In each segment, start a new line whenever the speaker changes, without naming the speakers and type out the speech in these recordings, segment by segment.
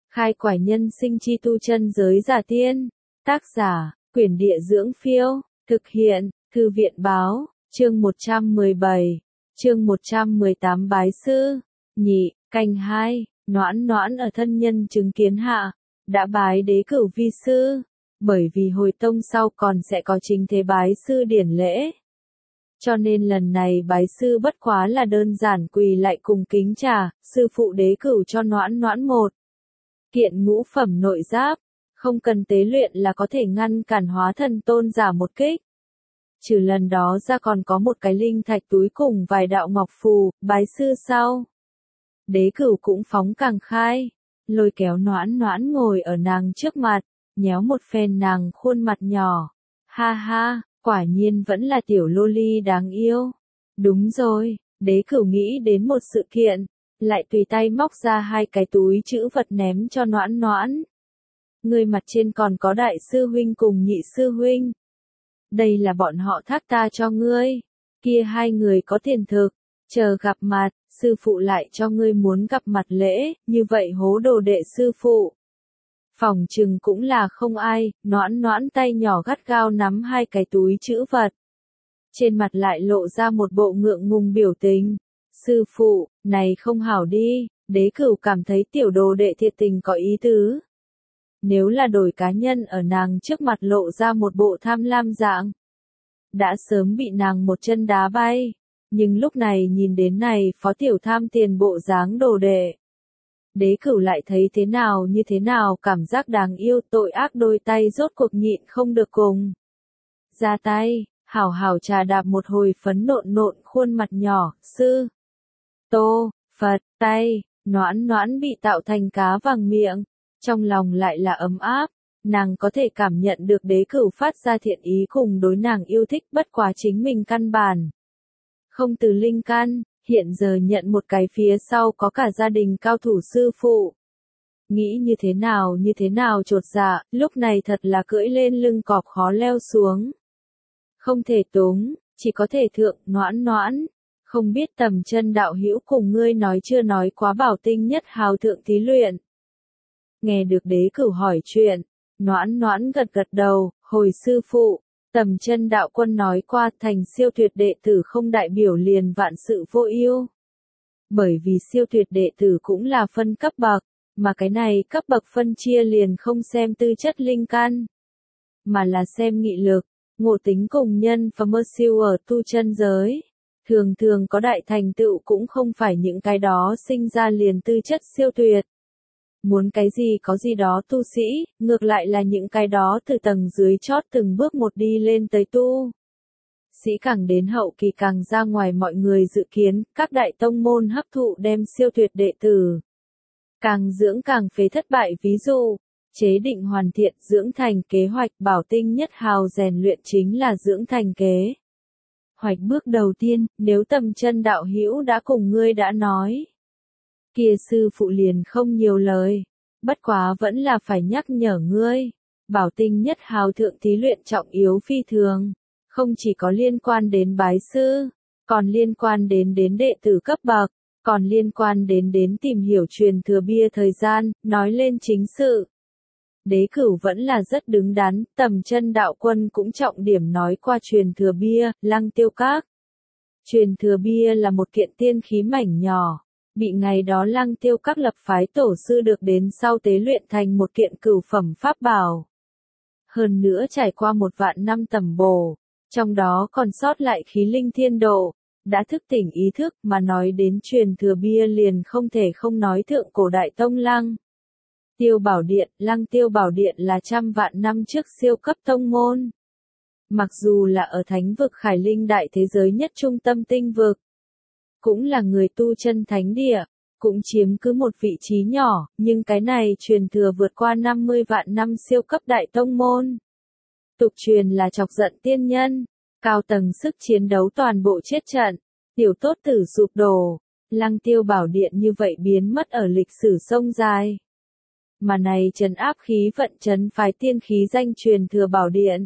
Khai quải nhân sinh chi tu chân giới giả tiên. Tác giả, Quyển Địa Dưỡng Phiêu. Thực hiện, Thư viện Báo. Chương 117. Chương 118 Bái sư. Nhị, canh 2. Noãn noãn ở thân nhân chứng kiến hạ, đã bái đế cửu vi sư. Bởi vì hồi tông sau còn sẽ có chính thế bái sư điển lễ. Cho nên lần này bái sư bất quá là đơn giản quỳ lại cùng kính trà, sư phụ đế cửu cho noãn noãn một kiện ngũ phẩm nội giáp, không cần tế luyện là có thể ngăn cản hóa thần tôn giả một kích. Trừ lần đó ra còn có một cái linh thạch túi cùng vài đạo ngọc phù, bái sư sau. Đế cửu cũng phóng càng khai, lôi kéo noãn noãn ngồi ở nàng trước mặt, nhéo một phen nàng khuôn mặt nhỏ. Ha ha, quả nhiên vẫn là tiểu loli đáng yêu. Đúng rồi, đế cửu nghĩ đến một sự kiện, lại tùy tay móc ra hai cái túi trữ vật ném cho noãn noãn. Người mặt trên còn có đại sư huynh cùng nhị sư huynh. Đây là bọn họ thác ta cho ngươi. Kia hai người có tiền thực, chờ gặp mặt, sư phụ lại cho ngươi muốn gặp mặt lễ, như vậy hố đồ đệ sư phụ. Phòng trừng cũng là không ai, noãn noãn tay nhỏ gắt gao nắm hai cái túi trữ vật. Trên mặt lại lộ ra một bộ ngượng ngùng biểu tình. Sư phụ, này không hảo đi, đế cửu cảm thấy tiểu đồ đệ thiệt tình có ý tứ. Nếu là đổi cá nhân ở nàng trước mặt lộ ra một bộ tham lam dạng, đã sớm bị nàng một chân đá bay. Nhưng lúc này nhìn đến này phó tiểu tham tiền bộ dáng đồ đệ. Đế cửu lại thấy thế nào như thế nào cảm giác đáng yêu, tội ác đôi tay rốt cuộc nhịn không được cùng. Ra tay, hảo hảo trà đạp một hồi phấn nộn nộn khuôn mặt nhỏ, sư. Tô, Phật, tay, noãn noãn bị tạo thành cá vàng miệng. Trong lòng lại là ấm áp, nàng có thể cảm nhận được đế cửu phát ra thiện ý cùng đối nàng yêu thích, bất quá chính mình căn bản. Không từ linh căn, hiện giờ nhận một cái phía sau có cả gia đình cao thủ sư phụ. Nghĩ như thế nào chột dạ, lúc này thật là cưỡi lên lưng cọp khó leo xuống. Không thể túng, chỉ có thể thượng, noãn noãn. Không biết Tầm Chân đạo hữu cùng ngươi nói chưa nói quá bảo tinh nhất hào thượng thí luyện. Nghe được đế cửu hỏi chuyện, noãn noãn gật gật đầu, hồi sư phụ, Tầm Chân đạo quân nói qua thành siêu tuyệt đệ tử không đại biểu liền vạn sự vô ưu. Bởi vì siêu tuyệt đệ tử cũng là phân cấp bậc, mà cái này cấp bậc phân chia liền không xem tư chất linh căn, mà là xem nghị lực, ngộ tính cùng nhân và mơ siêu ở tu chân giới. Thường thường có đại thành tựu cũng không phải những cái đó sinh ra liền tư chất siêu tuyệt. Muốn cái gì có gì đó tu sĩ, ngược lại là những cái đó từ tầng dưới chót từng bước một đi lên tới tu. Sĩ càng đến hậu kỳ càng ra ngoài mọi người dự kiến, các đại tông môn hấp thụ đem siêu tuyệt đệ tử. Càng dưỡng càng phế thất bại, ví dụ, chế định hoàn thiện dưỡng thành kế hoạch bảo tinh nhất hào rèn luyện chính là dưỡng thành kế hoạch bước đầu tiên, nếu Tầm Chân đạo hữu đã cùng ngươi đã nói. Kia sư phụ liền không nhiều lời, bất quá vẫn là phải nhắc nhở ngươi, bảo tinh nhất hào thượng thí luyện trọng yếu phi thường, không chỉ có liên quan đến bái sư, còn liên quan đến đệ tử cấp bậc, còn liên quan đến tìm hiểu truyền thừa bia thời gian, nói lên chính sự. Đế cửu vẫn là rất đứng đắn, Tầm Chân đạo quân cũng trọng điểm nói qua truyền thừa bia, Lăng Tiêu Các. Truyền thừa bia là một kiện tiên khí mảnh nhỏ, bị ngày đó Lăng Tiêu Các lập phái tổ sư được đến sau tế luyện thành một kiện cửu phẩm pháp bảo. Hơn nữa trải qua 1 vạn năm tẩm bổ, trong đó còn sót lại khí linh thiên độ, đã thức tỉnh ý thức, mà nói đến truyền thừa bia liền không thể không nói thượng cổ đại tông Lăng Tiêu Bảo Điện. Lăng Tiêu Bảo Điện là 100 vạn năm trước siêu cấp tông môn. Mặc dù là ở thánh vực Khải Linh đại thế giới nhất trung tâm tinh vực, cũng là người tu chân thánh địa, cũng chiếm cứ một vị trí nhỏ, nhưng cái này truyền thừa vượt qua 50 vạn năm siêu cấp đại tông môn. Tục truyền là chọc giận tiên nhân, cao tầng sức chiến đấu toàn bộ chết trận, tiểu tốt tử sụp đổ, Lăng Tiêu Bảo Điện như vậy biến mất ở lịch sử sông dài. Mà này trấn áp khí vận trấn phái tiên khí danh truyền thừa bảo điện.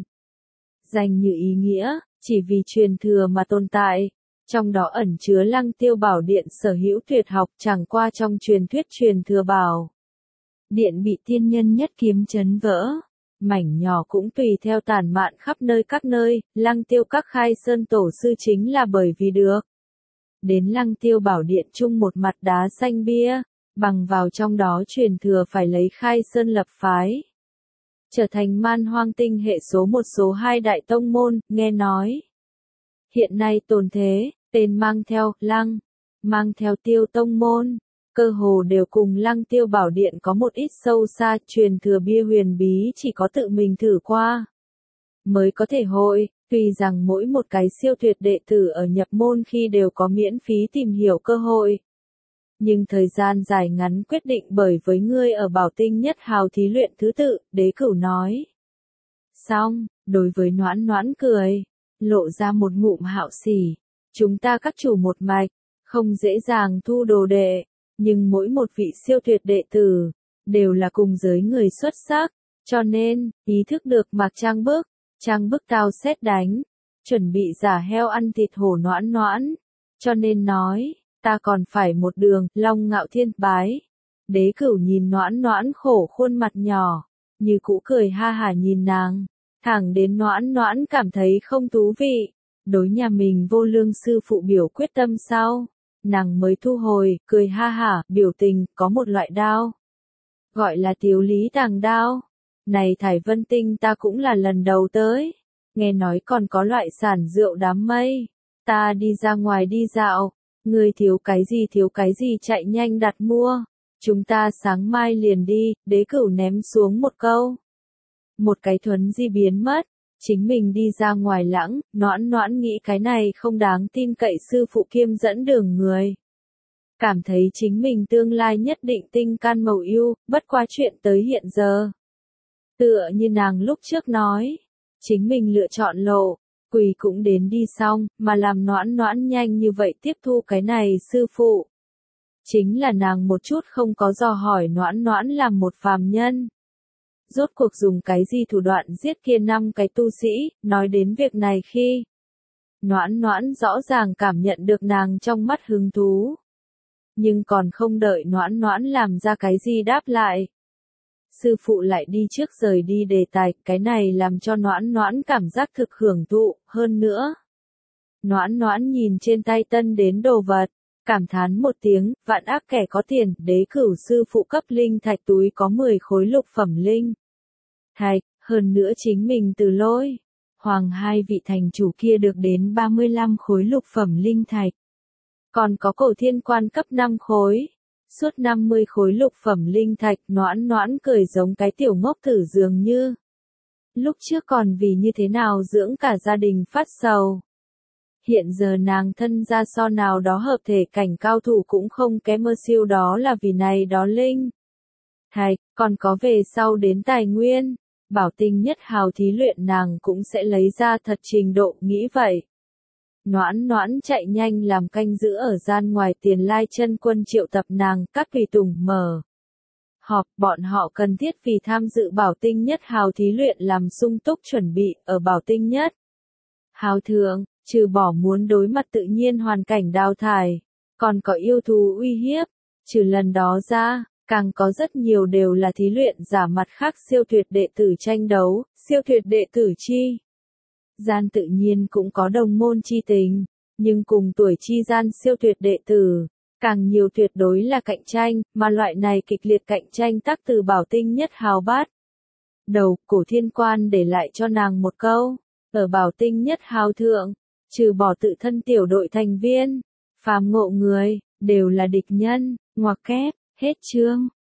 Danh như ý nghĩa, chỉ vì truyền thừa mà tồn tại, trong đó ẩn chứa Lăng Tiêu Bảo Điện sở hữu tuyệt học, chẳng qua trong truyền thuyết truyền thừa bảo. Điện bị tiên nhân nhất kiếm chấn vỡ. Mảnh nhỏ cũng tùy theo tản mạn khắp nơi các nơi, Lăng Tiêu các khai sơn tổ sư chính là bởi vì được. Đến Lăng Tiêu bảo điện chung một mặt đá xanh bia, bằng vào trong đó truyền thừa phải lấy khai sơn lập phái. Trở thành Man Hoang tinh hệ số 1 số 2 đại tông môn, nghe nói. Hiện nay tồn thế, tên mang theo Lăng, mang theo Tiêu tông môn, cơ hồ đều cùng Lăng Tiêu bảo điện có một ít sâu xa, truyền thừa bia huyền bí chỉ có tự mình thử qua mới có thể hội, tuy rằng mỗi một cái siêu tuyệt đệ tử ở nhập môn khi đều có miễn phí tìm hiểu cơ hội. Nhưng thời gian dài ngắn quyết định bởi với ngươi ở bảo tinh nhất hào thí luyện thứ tự, đế cửu nói. Xong, đối với Noãn Noãn cười, lộ ra một ngụm hạo sỉ, chúng ta các chủ một mạch, không dễ dàng thu đồ đệ, nhưng mỗi một vị siêu tuyệt đệ tử, đều là cùng giới người xuất sắc, cho nên, ý thức được mặc trang bức tao xét đánh, chuẩn bị giả heo ăn thịt hổ Noãn Noãn, cho nên nói, ta còn phải một đường, Long Ngạo Thiên bái. Đế cửu nhìn Noãn Noãn khổ khuôn mặt nhỏ, như cũ cười ha hả nhìn nàng, thẳng đến Noãn Noãn cảm thấy không thú vị, đối nhà mình vô lương sư phụ biểu quyết tâm sau, nàng mới thu hồi, cười ha hả, biểu tình, có một loại đao, gọi là Tiếu Lý Tàng đao. Này Thải Vân Tinh ta cũng là lần đầu tới, nghe nói còn có loại sản rượu đám mây, ta đi ra ngoài đi dạo, ngươi thiếu cái gì chạy nhanh đặt mua, chúng ta sáng mai liền đi, đế cửu ném xuống một câu. Một cái thuấn di biến mất, chính mình đi ra ngoài lãng, Noãn Noãn nghĩ cái này không đáng tin cậy sư phụ kiêm dẫn đường người. Cảm thấy chính mình tương lai nhất định tinh can mầu ưu, bất qua chuyện tới hiện giờ. Tựa như nàng lúc trước nói, chính mình lựa chọn lộ, quỳ cũng đến đi xong, mà làm Noãn Noãn nhanh như vậy tiếp thu cái này sư phụ. Chính là nàng một chút không có dò hỏi Noãn Noãn làm một phàm nhân. Rốt cuộc dùng cái gì thủ đoạn giết kia 5 cái tu sĩ, nói đến việc này khi. Noãn Noãn rõ ràng cảm nhận được nàng trong mắt hứng thú. Nhưng còn không đợi Noãn Noãn làm ra cái gì đáp lại. Sư phụ lại đi trước rời đi đề tài, cái này làm cho Noãn Noãn cảm giác thực hưởng thụ, hơn nữa. Noãn Noãn nhìn trên tay tân đến đồ vật, cảm thán một tiếng, vạn ác kẻ có tiền, đế cửu sư phụ cấp linh thạch túi có 10 khối lục phẩm linh thạch, hơn nữa chính mình từ Lôi Hoàng hai vị thành chủ kia được đến 35 khối lục phẩm linh thạch. Còn có Cổ Thiên Quan cấp 5 khối. Suốt 50 khối lục phẩm linh thạch, Noãn Noãn cười giống cái tiểu ngốc tử dường như. Lúc trước còn vì như thế nào dưỡng cả gia đình phát sầu. Hiện giờ nàng thân ra so nào đó hợp thể cảnh cao thủ cũng không kém mơ siêu, đó là vì này đó linh thạch, còn có về sau đến tài nguyên, bảo tinh nhất hào thí luyện nàng cũng sẽ lấy ra thật trình độ, nghĩ vậy. Noãn Noãn chạy nhanh làm canh giữ ở gian ngoài Tiền Lai chân quân triệu tập nàng, các tùy tùng mở họp, bọn họ cần thiết vì tham dự bảo tinh nhất hào thí luyện làm sung túc chuẩn bị, ở bảo tinh nhất hào thượng, trừ bỏ muốn đối mặt tự nhiên hoàn cảnh đào thải, còn có yêu thú uy hiếp, trừ lần đó ra, càng có rất nhiều đều là thí luyện giả mặt khác siêu tuyệt đệ tử tranh đấu, siêu tuyệt đệ tử chi gian tự nhiên cũng có đồng môn chi tình, nhưng cùng tuổi chi gian siêu tuyệt đệ tử, càng nhiều tuyệt đối là cạnh tranh, mà loại này kịch liệt cạnh tranh tác từ bảo tinh nhất hào bát. Đầu, Cổ Thiên Quan để lại cho nàng một câu, ở bảo tinh nhất hào thượng, trừ bỏ tự thân tiểu đội thành viên, phàm ngộ người, đều là địch nhân, ngoặc kép, hết chương.